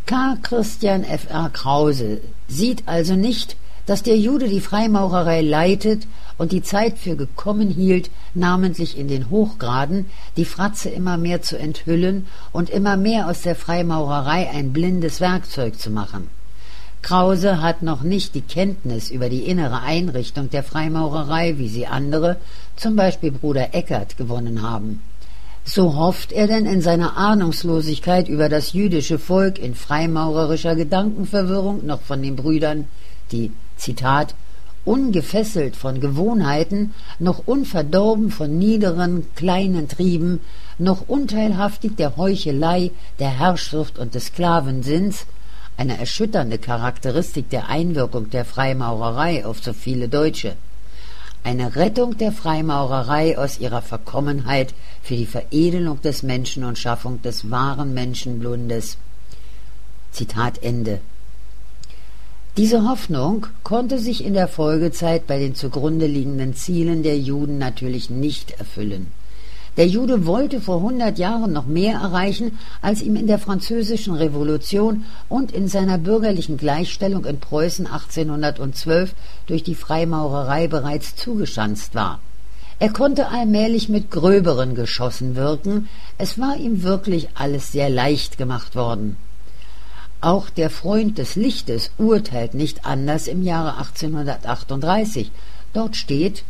K. Christian Fr. Krause sieht also nicht, dass der Jude die Freimaurerei leitet und die Zeit für gekommen hielt, namentlich in den Hochgraden, die Fratze immer mehr zu enthüllen und immer mehr aus der Freimaurerei ein blindes Werkzeug zu machen. Krause hat noch nicht die Kenntnis über die innere Einrichtung der Freimaurerei, wie sie andere, zum Beispiel Bruder Eckert, gewonnen haben. So hofft er denn in seiner Ahnungslosigkeit über das jüdische Volk in freimaurerischer Gedankenverwirrung noch von den Brüdern, die, Zitat, ungefesselt von Gewohnheiten, noch unverdorben von niederen, kleinen Trieben, noch unteilhaftig der Heuchelei, der Herrschsucht und des Sklavensinns, eine erschütternde Charakteristik der Einwirkung der Freimaurerei auf so viele Deutsche, eine Rettung der Freimaurerei aus ihrer Verkommenheit für die Veredelung des Menschen und Schaffung des wahren Menschenbundes. Zitat Ende. Diese Hoffnung konnte sich in der Folgezeit bei den zugrunde liegenden Zielen der Juden natürlich nicht erfüllen. Der Jude wollte vor 100 Jahren noch mehr erreichen, als ihm in der Französischen Revolution und in seiner bürgerlichen Gleichstellung in Preußen 1812 durch die Freimaurerei bereits zugeschanzt war. Er konnte allmählich mit gröberen Geschossen wirken, es war ihm wirklich alles sehr leicht gemacht worden. Auch der Freund des Lichtes urteilt nicht anders im Jahre 1838. Dort steht,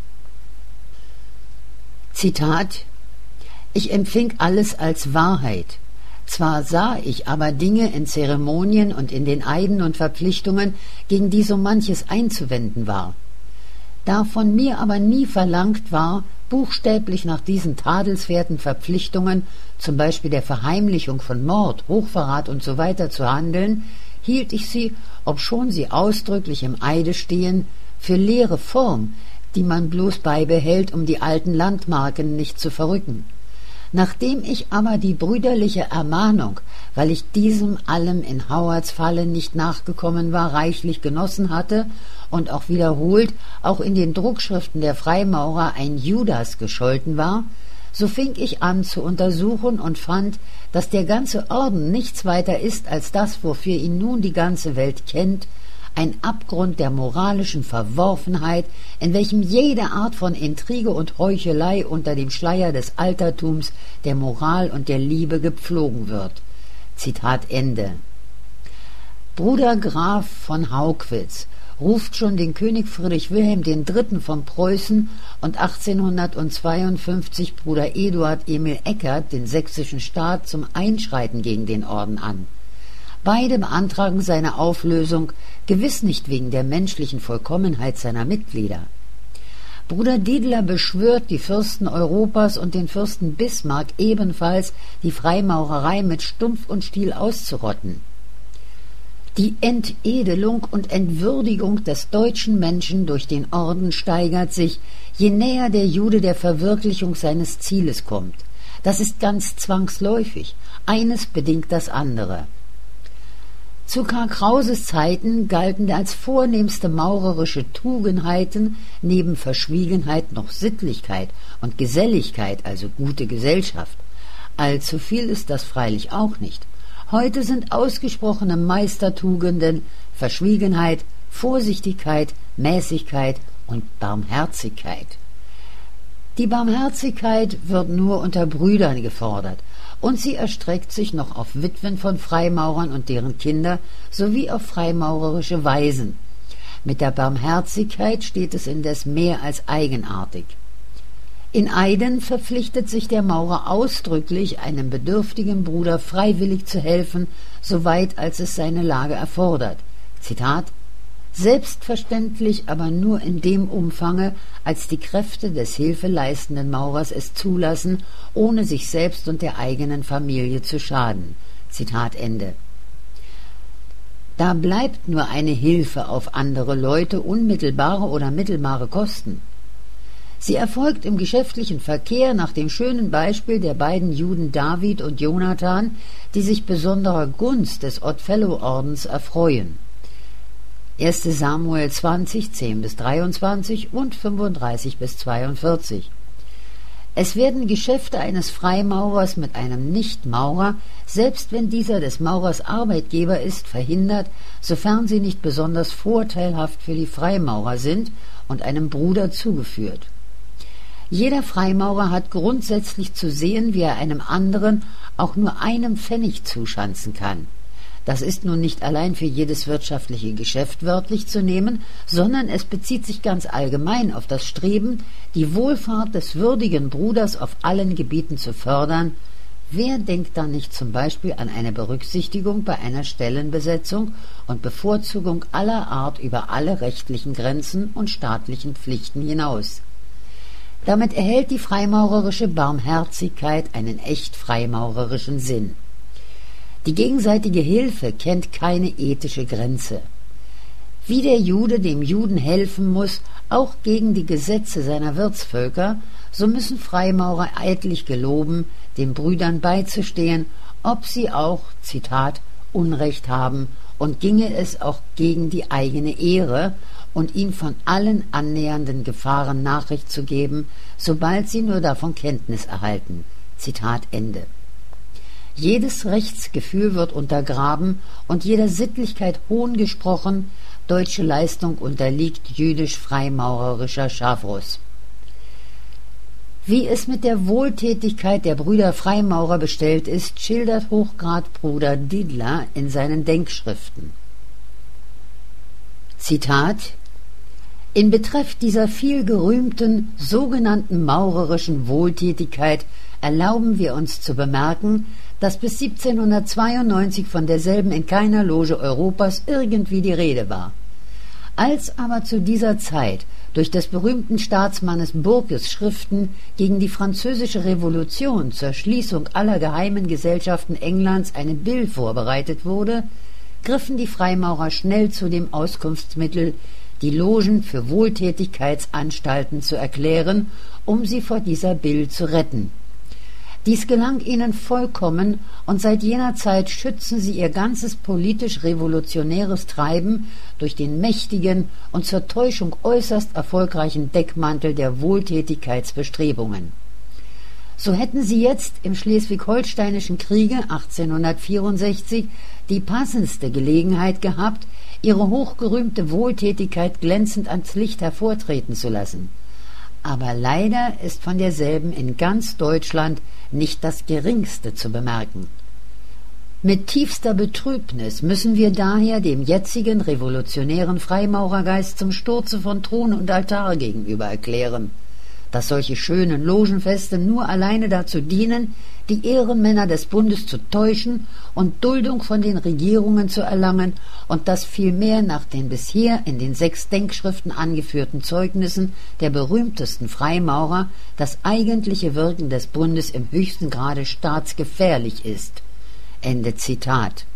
Zitat, »Ich empfing alles als Wahrheit. Zwar sah ich aber Dinge in Zeremonien und in den Eiden und Verpflichtungen, gegen die so manches einzuwenden war. Da von mir aber nie verlangt war, buchstäblich nach diesen tadelswerten Verpflichtungen, zum Beispiel der Verheimlichung von Mord, Hochverrat usw. zu handeln, hielt ich sie, obschon sie ausdrücklich im Eide stehen, für leere Form, die man bloß beibehält, um die alten Landmarken nicht zu verrücken. Nachdem ich aber die brüderliche Ermahnung, weil ich diesem allem in Howards Falle nicht nachgekommen war, reichlich genossen hatte und auch wiederholt auch in den Druckschriften der Freimaurer ein Judas gescholten war, so fing ich an zu untersuchen und fand, dass der ganze Orden nichts weiter ist als das, wofür ihn nun die ganze Welt kennt, ein Abgrund der moralischen Verworfenheit, in welchem jede Art von Intrige und Heuchelei unter dem Schleier des Altertums, der Moral und der Liebe gepflogen wird. Zitat Ende. Bruder Graf von Haugwitz ruft schon den König Friedrich Wilhelm III. Von Preußen und 1852 Bruder Eduard Emil Eckert, den sächsischen Staat, zum Einschreiten gegen den Orden an. Beide beantragen seine Auflösung, gewiss nicht wegen der menschlichen Vollkommenheit seiner Mitglieder. Bruder Diedler beschwört die Fürsten Europas und den Fürsten Bismarck ebenfalls, die Freimaurerei mit Stumpf und Stiel auszurotten. Die Entedelung und Entwürdigung des deutschen Menschen durch den Orden steigert sich, je näher der Jude der Verwirklichung seines Zieles kommt. Das ist ganz zwangsläufig, eines bedingt das andere. Zu Karl Krauses Zeiten galten als vornehmste maurerische Tugendheiten neben Verschwiegenheit noch Sittlichkeit und Geselligkeit, also gute Gesellschaft. Allzu viel ist das freilich auch nicht. Heute sind ausgesprochene Meistertugenden Verschwiegenheit, Vorsichtigkeit, Mäßigkeit und Barmherzigkeit. Die Barmherzigkeit wird nur unter Brüdern gefordert, und sie erstreckt sich noch auf Witwen von Freimaurern und deren Kinder sowie auf freimaurerische Waisen. Mit der Barmherzigkeit steht es indes mehr als eigenartig. In Eiden verpflichtet sich der Maurer ausdrücklich, einem bedürftigen Bruder freiwillig zu helfen, soweit als es seine Lage erfordert. Zitat: Selbstverständlich aber nur in dem Umfange, als die Kräfte des hilfeleistenden Maurers es zulassen, ohne sich selbst und der eigenen Familie zu schaden. Zitat Ende. Da bleibt nur eine Hilfe auf andere Leute unmittelbare oder mittelbare Kosten. Sie erfolgt im geschäftlichen Verkehr nach dem schönen Beispiel der beiden Juden David und Jonathan, die sich besonderer Gunst des Oddfellow-Ordens erfreuen. 1. Samuel 20, 10-23 und 35-42. Es werden Geschäfte eines Freimaurers mit einem Nichtmaurer, selbst wenn dieser des Maurers Arbeitgeber ist, verhindert, sofern sie nicht besonders vorteilhaft für die Freimaurer sind und einem Bruder zugeführt. Jeder Freimaurer hat grundsätzlich zu sehen, wie er einem anderen auch nur einem Pfennig zuschanzen kann. Das ist nun nicht allein für jedes wirtschaftliche Geschäft wörtlich zu nehmen, sondern es bezieht sich ganz allgemein auf das Streben, die Wohlfahrt des würdigen Bruders auf allen Gebieten zu fördern. Wer denkt da nicht zum Beispiel an eine Berücksichtigung bei einer Stellenbesetzung und Bevorzugung aller Art über alle rechtlichen Grenzen und staatlichen Pflichten hinaus? Damit erhält die freimaurerische Barmherzigkeit einen echt freimaurerischen Sinn. Die gegenseitige Hilfe kennt keine ethische Grenze. Wie der Jude dem Juden helfen muss, auch gegen die Gesetze seiner Wirtsvölker, so müssen Freimaurer eidlich geloben, den Brüdern beizustehen, ob sie auch, Zitat, Unrecht haben, und ginge es auch gegen die eigene Ehre, und ihnen von allen annähernden Gefahren Nachricht zu geben, sobald sie nur davon Kenntnis erhalten. Zitat Ende. Jedes Rechtsgefühl wird untergraben und jeder Sittlichkeit Hohn gesprochen, deutsche Leistung unterliegt jüdisch-freimaurerischer Scharfruß. Wie es mit der Wohltätigkeit der Brüder Freimaurer bestellt ist, schildert Hochgradbruder Didler in seinen Denkschriften. Zitat: In Betreff dieser vielgerühmten sogenannten maurerischen Wohltätigkeit erlauben wir uns zu bemerken, dass bis 1792 von derselben in keiner Loge Europas irgendwie die Rede war. Als aber zu dieser Zeit durch des berühmten Staatsmannes Burkes Schriften gegen die französische Revolution zur Schließung aller geheimen Gesellschaften Englands eine Bill vorbereitet wurde, griffen die Freimaurer schnell zu dem Auskunftsmittel, die Logen für Wohltätigkeitsanstalten zu erklären, um sie vor dieser Bill zu retten. Dies gelang ihnen vollkommen, und seit jener Zeit schützen sie ihr ganzes politisch-revolutionäres Treiben durch den mächtigen und zur Täuschung äußerst erfolgreichen Deckmantel der Wohltätigkeitsbestrebungen. So hätten sie jetzt im Schleswig-Holsteinischen Kriege 1864 die passendste Gelegenheit gehabt, ihre hochgerühmte Wohltätigkeit glänzend ans Licht hervortreten zu lassen. Aber leider ist von derselben in ganz Deutschland nicht das Geringste zu bemerken. Mit tiefster Betrübnis müssen wir daher dem jetzigen revolutionären Freimaurergeist zum Sturze von Thron und Altar gegenüber erklären, dass solche schönen Logenfeste nur alleine dazu dienen, die Ehrenmänner des Bundes zu täuschen und Duldung von den Regierungen zu erlangen, und dass vielmehr nach den bisher in den 6 Denkschriften angeführten Zeugnissen der berühmtesten Freimaurer das eigentliche Wirken des Bundes im höchsten Grade staatsgefährlich ist. Ende Zitat.